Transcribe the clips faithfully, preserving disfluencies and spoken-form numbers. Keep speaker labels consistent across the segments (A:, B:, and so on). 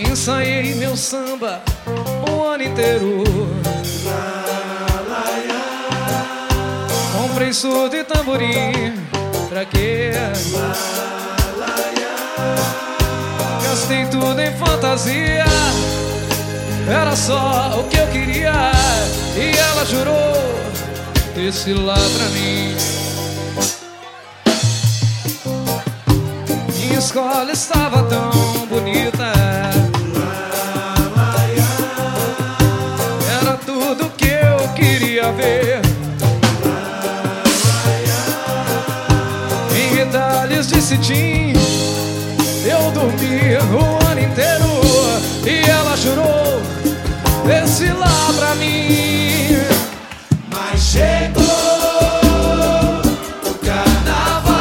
A: Ensaiei meu samba o ano inteiro. Comprei surdo e tamborim, pra quê? Gastei tudo em fantasia, era só o que eu queria. E ela jurou desfilar pra mim. Minha escola estava tão bonita, era tudo que eu queria ver. Em retalhos de cetim eu dormi o ano inteiro. E ela jurou desfilar pra mim. Mas chegou o carnaval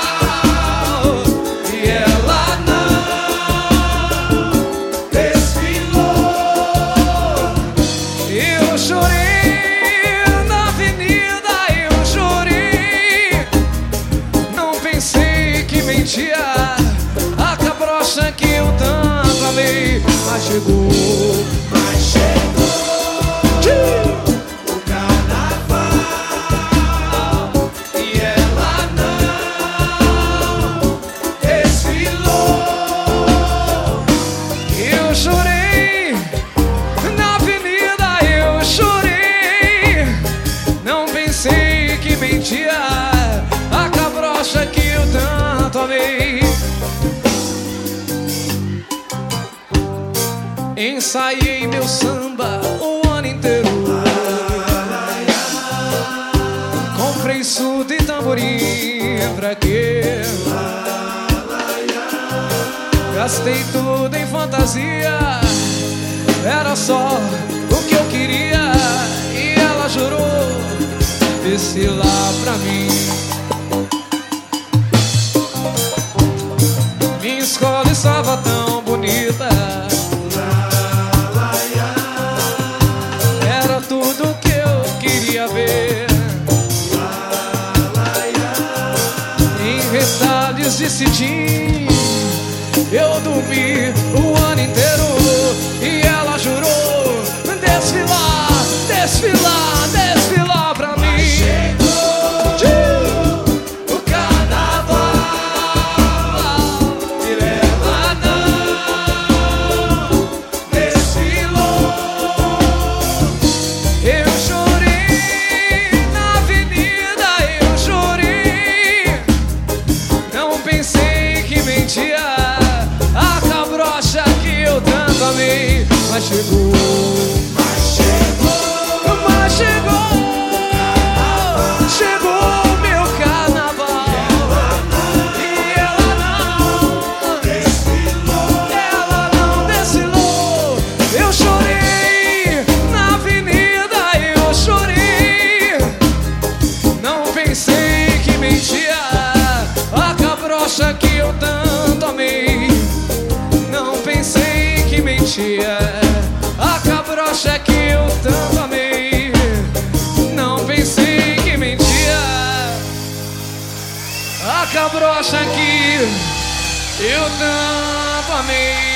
A: e ela não desfilou. Eu chorei na avenida, eu chorei. Não pensei que mentia a cabrocha que eu tanto amei. Mas chegou, mas chegou o carnaval e ela não desfilou. Eu chorei na avenida, eu chorei. Não pensei que mentia a cabrocha que eu tanto amei. Ensaiei meu samba o ano inteiro. Comprei surdo e tamborim, pra quê? Gastei tudo em fantasia, era só o que eu queria. E ela jurou desfilar pra mim. Minha escola estava tão bonita, era tudo que eu queria ver. Em retalhos de cetim eu dormi o ano inteiro. E ela jurou desfilar, desfilar, desfilar pra mim. Mas chegou o carnaval e ela não desfilou. Eu chorei na avenida, eu chorei. Não pensei que mentia a cabrocha que eu tanto amei. Mas chegou, mas chegou, mas chegou, chegou o meu carnaval e ela não desfilou, ela não desfilou. Eu chorei na avenida, eu chorei. Não pensei que mentia a cabrocha que eu tanto amei. Não pensei que mentia a cabrocha que eu tanto amei. Não pensei que mentia a cabrocha que eu tanto amei.